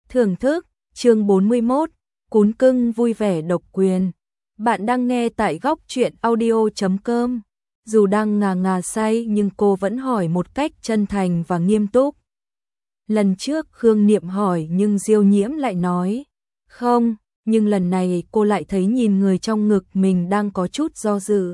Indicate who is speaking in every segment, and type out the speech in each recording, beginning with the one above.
Speaker 1: Thưởng thức, chương 41, Cún cưng vui vẻ độc quyền. Bạn đang nghe tại góc truyện audio.com. Dù đang ngà ngà say nhưng cô vẫn hỏi một cách chân thành và nghiêm túc. Lần trước Khương Niệm hỏi nhưng Diêu Nhiễm lại nói không, nhưng lần này cô lại thấy nhìn người trong ngực mình đang có chút do dự.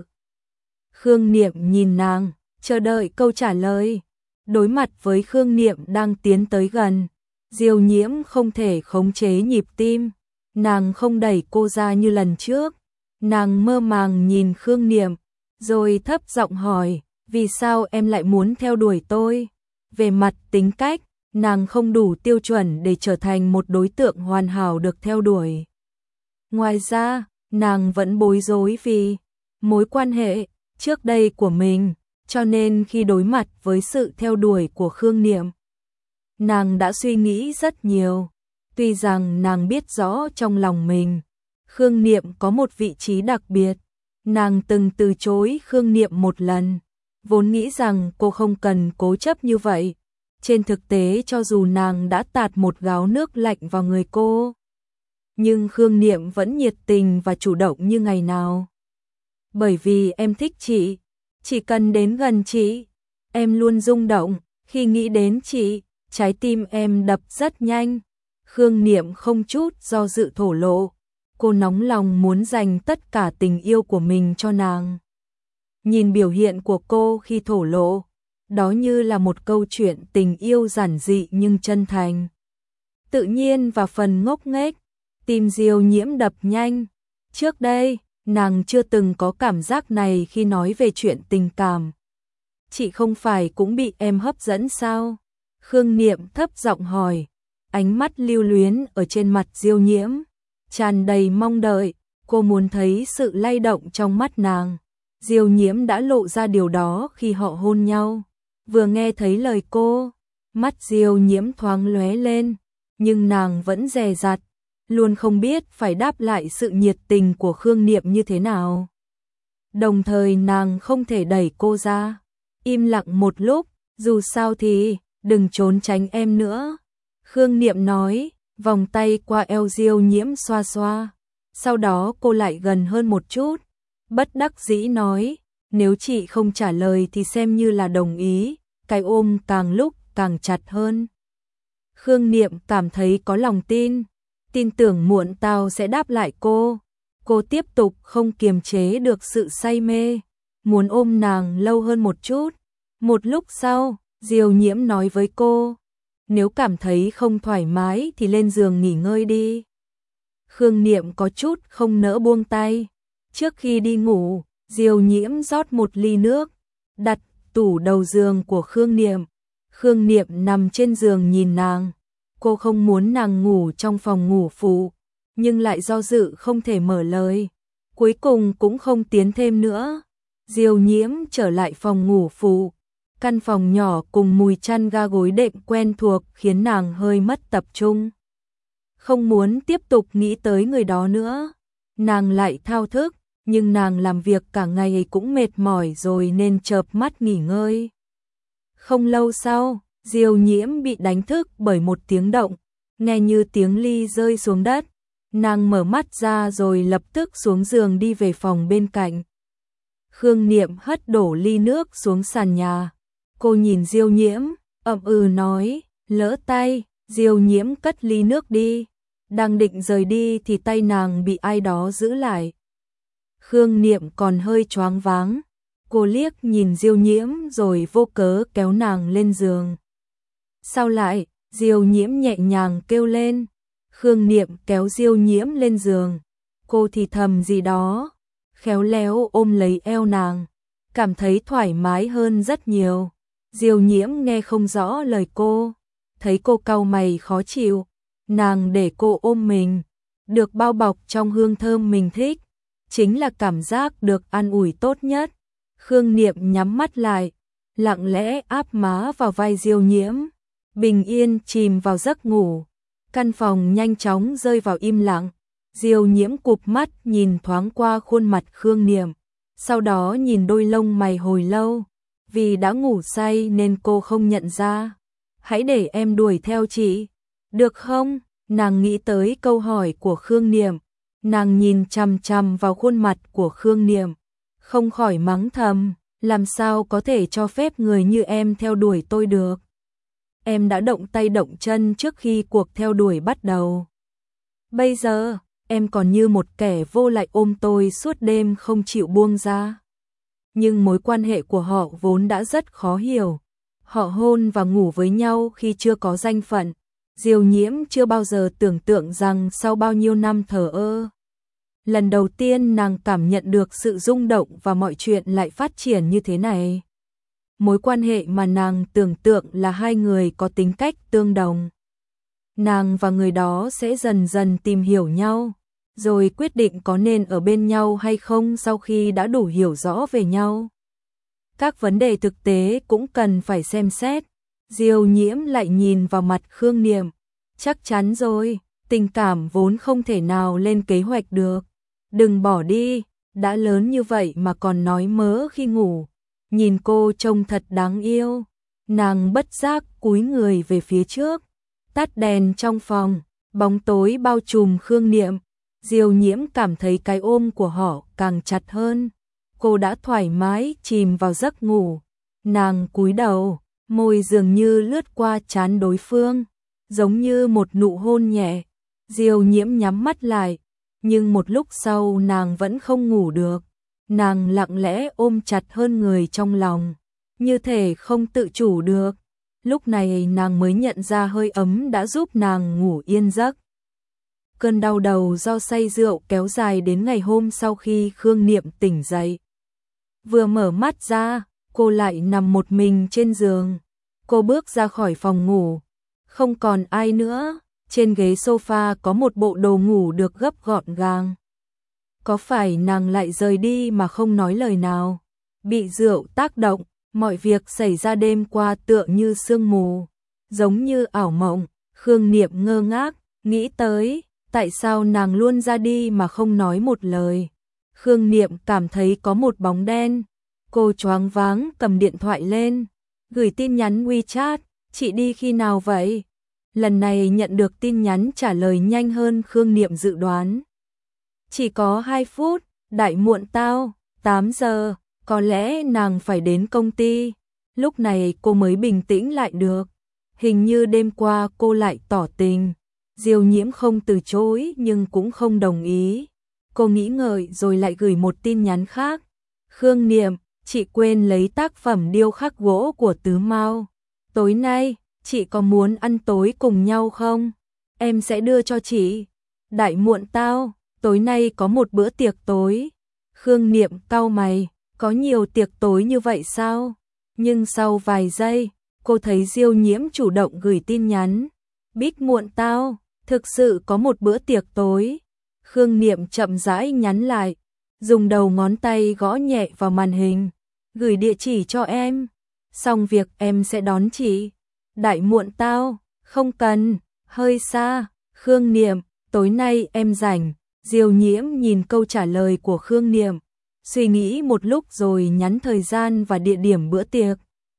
Speaker 1: Khương Niệm nhìn nàng, chờ đợi câu trả lời. Đối mặt với Khương Niệm đang tiến tới gần, Diêu Nhiễm không thể khống chế nhịp tim, nàng không đẩy cô ra như lần trước. Nàng mơ màng nhìn Khương Niệm, rồi thấp giọng hỏi, vì sao em lại muốn theo đuổi tôi? Về mặt tính cách, nàng không đủ tiêu chuẩn để trở thành một đối tượng hoàn hảo được theo đuổi. Ngoài ra, nàng vẫn bối rối vì mối quan hệ trước đây của mình, cho nên khi đối mặt với sự theo đuổi của Khương Niệm, nàng đã suy nghĩ rất nhiều. Tuy rằng nàng biết rõ trong lòng mình, Khương Niệm có một vị trí đặc biệt, nàng từng từ chối Khương Niệm một lần, vốn nghĩ rằng cô không cần cố chấp như vậy. Trên thực tế cho dù nàng đã tạt một gáo nước lạnh vào người cô, nhưng Khương Niệm vẫn nhiệt tình và chủ động như ngày nào. Bởi vì em thích chị, chỉ cần đến gần chị, em luôn rung động, khi nghĩ đến chị, trái tim em đập rất nhanh. Khương Niệm không chút do dự thổ lộ, cô nóng lòng muốn dành tất cả tình yêu của mình cho nàng. Nhìn biểu hiện của cô khi thổ lộ, đó như là một câu chuyện tình yêu giản dị nhưng chân thành, tự nhiên và phần ngốc nghếch. Tim Diêu Nhiễm đập nhanh. Trước đây, nàng chưa từng có cảm giác này khi nói về chuyện tình cảm. Chị không phải cũng bị em hấp dẫn sao? Khương Niệm thấp giọng hỏi, ánh mắt lưu luyến ở trên mặt Diêu Nhiễm tràn đầy mong đợi, cô muốn thấy sự lay động trong mắt nàng. Diêu Nhiễm đã lộ ra điều đó khi họ hôn nhau. Vừa nghe thấy lời cô, mắt Diêu Nhiễm thoáng lóe lên, nhưng nàng vẫn dè dặt, luôn không biết phải đáp lại sự nhiệt tình của Khương Niệm như thế nào. Đồng thời nàng không thể đẩy cô ra, im lặng một lúc, dù sao thì đừng trốn tránh em nữa. Khương Niệm nói, vòng tay qua eo Diêu Nhiễm xoa xoa, sau đó cô lại gần hơn một chút, bất đắc dĩ nói, nếu chị không trả lời thì xem như là đồng ý. Cái ôm càng lúc càng chặt hơn. Khương Niệm cảm thấy có lòng tin tưởng muộn tao sẽ đáp lại cô. Cô tiếp tục không kiềm chế được sự say mê, muốn ôm nàng lâu hơn một chút. Một lúc sau, Diêu Nhiễm nói với cô, nếu cảm thấy không thoải mái thì lên giường nghỉ ngơi đi. Khương Niệm có chút không nỡ buông tay. Trước khi đi ngủ, Diêu Nhiễm rót một ly nước, đặt tủ đầu giường của Khương Niệm. Khương Niệm nằm trên giường nhìn nàng. Cô không muốn nàng ngủ trong phòng ngủ phụ, nhưng lại do dự không thể mở lời. Cuối cùng cũng không tiến thêm nữa. Diêu Nhiễm trở lại phòng ngủ phụ. Căn phòng nhỏ cùng mùi chăn ga gối đệm quen thuộc khiến nàng hơi mất tập trung. Không muốn tiếp tục nghĩ tới người đó nữa. Nàng lại thao thức, nhưng nàng làm việc cả ngày cũng mệt mỏi rồi nên chợp mắt nghỉ ngơi. Không lâu sau, Diêu Nhiễm bị đánh thức bởi một tiếng động, nghe như tiếng ly rơi xuống đất. Nàng mở mắt ra rồi lập tức xuống giường đi về phòng bên cạnh. Khương Niệm hất đổ ly nước xuống sàn nhà. Cô nhìn Diêu Nhiễm, ậm ừ nói, lỡ tay. Diêu Nhiễm cất ly nước đi. Đang định rời đi thì tay nàng bị ai đó giữ lại. Khương Niệm còn hơi choáng váng. Cô liếc nhìn Diêu Nhiễm rồi vô cớ kéo nàng lên giường. Sao lại? Diêu Nhiễm nhẹ nhàng kêu lên. Khương Niệm kéo Diêu Nhiễm lên giường. Cô thì thầm gì đó, khéo léo ôm lấy eo nàng, cảm thấy thoải mái hơn rất nhiều. Diêu Nhiễm nghe không rõ lời cô, thấy cô cau mày khó chịu, nàng để cô ôm mình, được bao bọc trong hương thơm mình thích, chính là cảm giác được an ủi tốt nhất. Khương Niệm nhắm mắt lại, lặng lẽ áp má vào vai Diêu Nhiễm, bình yên chìm vào giấc ngủ. Căn phòng nhanh chóng rơi vào im lặng. Diêu Nhiễm cụp mắt nhìn thoáng qua khuôn mặt Khương Niệm, sau đó nhìn đôi lông mày hồi lâu. Vì đã ngủ say nên cô không nhận ra. Hãy để em đuổi theo chị, được không? Nàng nghĩ tới câu hỏi của Khương Niệm, nàng nhìn chằm chằm vào khuôn mặt của Khương Niệm, không khỏi mắng thầm, làm sao có thể cho phép người như em theo đuổi tôi được. Em đã động tay động chân trước khi cuộc theo đuổi bắt đầu. Bây giờ, em còn như một kẻ vô lại ôm tôi suốt đêm không chịu buông ra. Nhưng mối quan hệ của họ vốn đã rất khó hiểu. Họ hôn và ngủ với nhau khi chưa có danh phận. Diêu Nhiễm chưa bao giờ tưởng tượng rằng sau bao nhiêu năm thờ ơ, lần đầu tiên nàng cảm nhận được sự rung động và mọi chuyện lại phát triển như thế này. Mối quan hệ mà nàng tưởng tượng là hai người có tính cách tương đồng. Nàng và người đó sẽ dần dần tìm hiểu nhau, rồi quyết định có nên ở bên nhau hay không sau khi đã đủ hiểu rõ về nhau. Các vấn đề thực tế cũng cần phải xem xét. Diêu Nhiễm lại nhìn vào mặt Khương Niệm. Chắc chắn rồi, tình cảm vốn không thể nào lên kế hoạch được. Đừng bỏ đi, đã lớn như vậy mà còn nói mớ khi ngủ. Nhìn cô trông thật đáng yêu. Nàng bất giác cúi người về phía trước, tắt đèn trong phòng, bóng tối bao trùm Khương Niệm. Diêu Nhiễm cảm thấy cái ôm của họ càng chặt hơn. Cô đã thoải mái chìm vào giấc ngủ. Nàng cúi đầu, môi dường như lướt qua trán đối phương, giống như một nụ hôn nhẹ. Diêu Nhiễm nhắm mắt lại, nhưng một lúc sau nàng vẫn không ngủ được. Nàng lặng lẽ ôm chặt hơn người trong lòng, như thể không tự chủ được. Lúc này nàng mới nhận ra hơi ấm đã giúp nàng ngủ yên giấc. Cơn đau đầu do say rượu kéo dài đến ngày hôm sau khi Khương Niệm tỉnh dậy. Vừa mở mắt ra, cô lại nằm một mình trên giường. Cô bước ra khỏi phòng ngủ, không còn ai nữa. Trên ghế sofa có một bộ đồ ngủ được gấp gọn gàng. Có phải nàng lại rời đi mà không nói lời nào? Bị rượu tác động, mọi việc xảy ra đêm qua tựa như sương mù, giống như ảo mộng. Khương Niệm ngơ ngác, nghĩ tới, tại sao nàng luôn ra đi mà không nói một lời. Khương Niệm cảm thấy có một bóng đen. Cô choáng váng cầm điện thoại lên, gửi tin nhắn WeChat, chị đi khi nào vậy? Lần này nhận được tin nhắn trả lời nhanh hơn Khương Niệm dự đoán. Chỉ có 2 phút, đại muộn tao, 8 giờ, có lẽ nàng phải đến công ty. Lúc này cô mới bình tĩnh lại được. Hình như đêm qua cô lại tỏ tình. Diêu Nhiễm không từ chối nhưng cũng không đồng ý. Cô nghĩ ngợi rồi lại gửi một tin nhắn khác. Khương Niệm, chị quên lấy tác phẩm điêu khắc gỗ của Tứ Mao. Tối nay, chị có muốn ăn tối cùng nhau không? Em sẽ đưa cho chị. Đại muộn tao, tối nay có một bữa tiệc tối. Khương Niệm cau mày, có nhiều tiệc tối như vậy sao? Nhưng sau vài giây, cô thấy Diêu Nhiễm chủ động gửi tin nhắn. Bích muộn tao, thực sự có một bữa tiệc tối. Khương Niệm chậm rãi nhắn lại, dùng đầu ngón tay gõ nhẹ vào màn hình. Gửi địa chỉ cho em, xong việc em sẽ đón chị. Đại muộn tao, không cần, hơi xa. Khương Niệm, tối nay em rảnh. Diêu Nhiễm nhìn câu trả lời của Khương Niệm, suy nghĩ một lúc rồi nhắn thời gian và địa điểm bữa tiệc.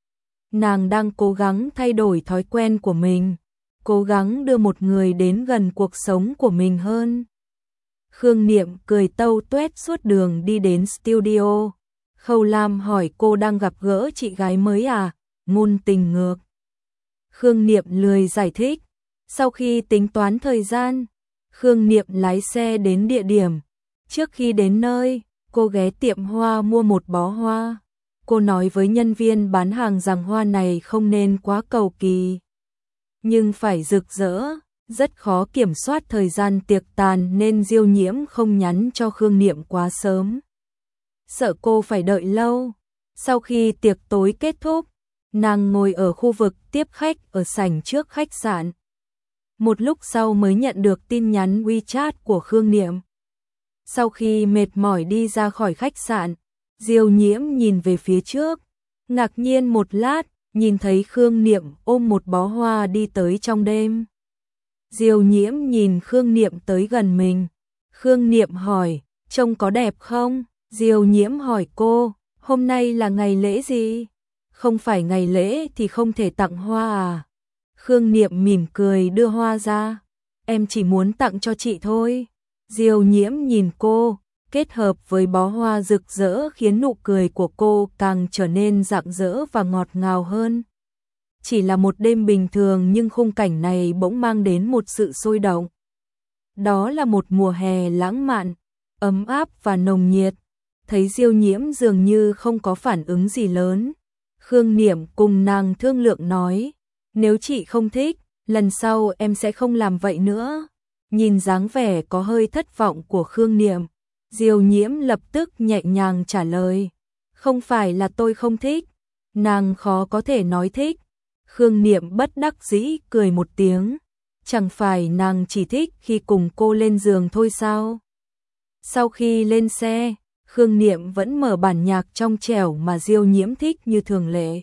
Speaker 1: Nàng đang cố gắng thay đổi thói quen của mình, cố gắng đưa một người đến gần cuộc sống của mình hơn. Khương Niệm cười tâu tuét suốt đường đi đến studio. Khâu Lam hỏi cô đang gặp gỡ chị gái mới à? Ngôn tình ngược. Khương Niệm lười giải thích. Sau khi tính toán thời gian, Khương Niệm lái xe đến địa điểm. Trước khi đến nơi, cô ghé tiệm hoa mua một bó hoa. Cô nói với nhân viên bán hàng rằng hoa này không nên quá cầu kỳ, nhưng phải rực rỡ. Rất khó kiểm soát thời gian tiệc tàn nên Diêu Nhiễm không nhắn cho Khương Niệm quá sớm, sợ cô phải đợi lâu. Sau khi tiệc tối kết thúc, nàng ngồi ở khu vực tiếp khách ở sảnh trước khách sạn. Một lúc sau mới nhận được tin nhắn WeChat của Khương Niệm. Sau khi mệt mỏi đi ra khỏi khách sạn, Diêu Nhiễm nhìn về phía trước, ngạc nhiên một lát, nhìn thấy Khương Niệm ôm một bó hoa đi tới trong đêm. Diêu Nhiễm nhìn Khương Niệm tới gần mình. Khương Niệm hỏi, trông có đẹp không? Diêu Nhiễm hỏi cô, hôm nay là ngày lễ gì? Không phải ngày lễ thì không thể tặng hoa à? Khương Niệm mỉm cười đưa hoa ra. em chỉ muốn tặng cho chị thôi. Diêu Nhiễm nhìn cô, kết hợp với bó hoa rực rỡ khiến nụ cười của cô càng trở nên rạng rỡ và ngọt ngào hơn. Chỉ là một đêm bình thường nhưng khung cảnh này bỗng mang đến một sự sôi động. Đó là một mùa hè lãng mạn, ấm áp và nồng nhiệt. Thấy Diêu Nhiễm dường như không có phản ứng gì lớn, Khương Niệm cùng nàng thương lượng nói, nếu chị không thích, lần sau em sẽ không làm vậy nữa. Nhìn dáng vẻ có hơi thất vọng của Khương Niệm, Diêu Nhiễm lập tức nhẹ nhàng trả lời, không phải là tôi không thích, nàng khó có thể nói thích. Khương Niệm bất đắc dĩ cười một tiếng, chẳng phải nàng chỉ thích khi cùng cô lên giường thôi sao? Sau khi lên xe, Khương Niệm vẫn mở bản nhạc trong trẻo mà Diêu Nhiễm thích như thường lệ.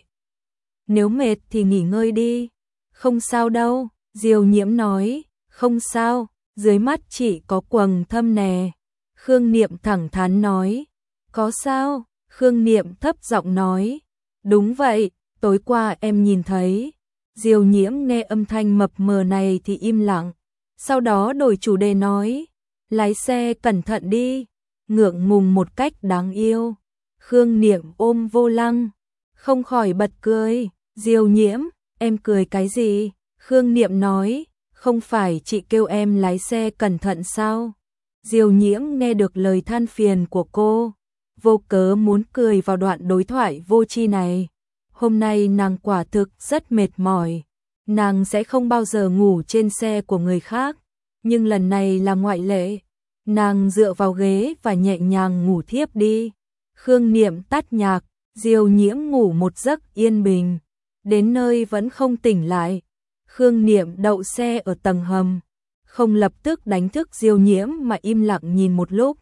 Speaker 1: Nếu mệt thì nghỉ ngơi đi. Không sao đâu, Diêu Nhiễm nói, không sao, dưới mắt chị có quầng thâm nè. Khương Niệm thẳng thắn nói, có sao? Khương Niệm thấp giọng nói, đúng vậy, tối qua em nhìn thấy. Diêu Nhiễm nghe âm thanh mập mờ này thì im lặng, sau đó đổi chủ đề nói, lái xe cẩn thận đi. Ngượng ngùng một cách đáng yêu. Khương Niệm ôm vô lăng, không khỏi bật cười. Diêu Nhiễm, em cười cái gì? Khương Niệm nói, không phải chị kêu em lái xe cẩn thận sao? Diêu Nhiễm nghe được lời than phiền của cô, vô cớ muốn cười vào đoạn đối thoại vô tri này. Hôm nay nàng quả thực rất mệt mỏi, nàng sẽ không bao giờ ngủ trên xe của người khác, nhưng lần này là ngoại lệ. Nàng dựa vào ghế và nhẹ nhàng ngủ thiếp đi. Khương Niệm tắt nhạc, Diêu Nhiễm ngủ một giấc yên bình, đến nơi vẫn không tỉnh lại. Khương Niệm đậu xe ở tầng hầm, không lập tức đánh thức Diêu Nhiễm mà im lặng nhìn một lúc.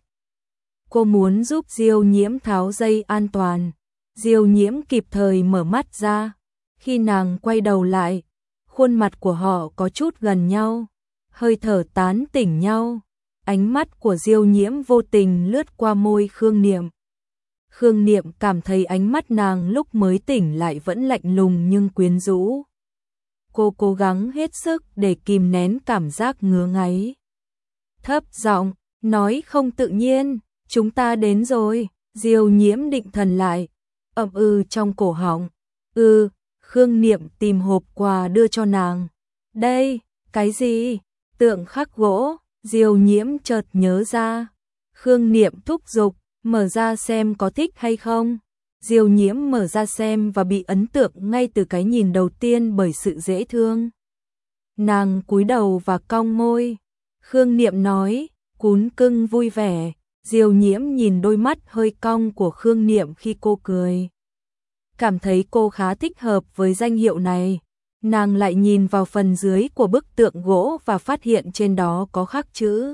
Speaker 1: Cô muốn giúp Diêu Nhiễm tháo dây an toàn. Diêu Nhiễm kịp thời mở mắt ra. Khi nàng quay đầu lại, khuôn mặt của họ có chút gần nhau, hơi thở tán tỉnh nhau. Ánh mắt của Diêu Nhiễm vô tình lướt qua môi Khương Niệm. Khương Niệm cảm thấy ánh mắt nàng lúc mới tỉnh lại vẫn lạnh lùng nhưng quyến rũ. Cô cố gắng hết sức để kìm nén cảm giác ngứa ngáy. Thấp giọng, nói không tự nhiên, chúng ta đến rồi. Diêu Nhiễm định thần lại, ậm trong cổ họng. Khương Niệm tìm hộp quà đưa cho nàng. Đây, cái gì? Tượng khắc gỗ. Diêu Nhiễm chợt nhớ ra. Khương Niệm thúc giục, mở ra xem có thích hay không. Diêu Nhiễm mở ra xem và bị ấn tượng ngay từ cái nhìn đầu tiên bởi sự dễ thương. Nàng cúi đầu và cong môi. Khương Niệm nói, cún cưng vui vẻ. Diêu Nhiễm nhìn đôi mắt hơi cong của Khương Niệm khi cô cười, cảm thấy cô khá thích hợp với danh hiệu này. Nàng lại nhìn vào phần dưới của bức tượng gỗ và phát hiện trên đó có khắc chữ.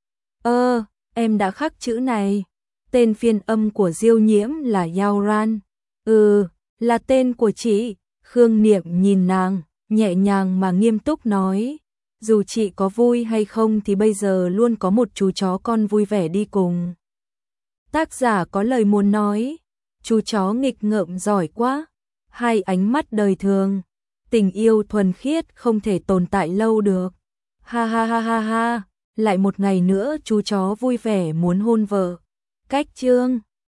Speaker 1: Em đã khắc chữ này. Tên phiên âm của Diêu Nhiễm là Yaoran. Là tên của chị. Khương Niệm nhìn nàng, nhẹ nhàng mà nghiêm túc nói, dù chị có vui hay không thì bây giờ luôn có một chú chó con vui vẻ đi cùng. Tác giả có lời muốn nói, chú chó nghịch ngợm giỏi quá. Hai ánh mắt đời thường, tình yêu thuần khiết không thể tồn tại lâu được. Ha ha ha ha ha, lại một ngày nữa chú chó vui vẻ muốn hôn vợ. Cách chương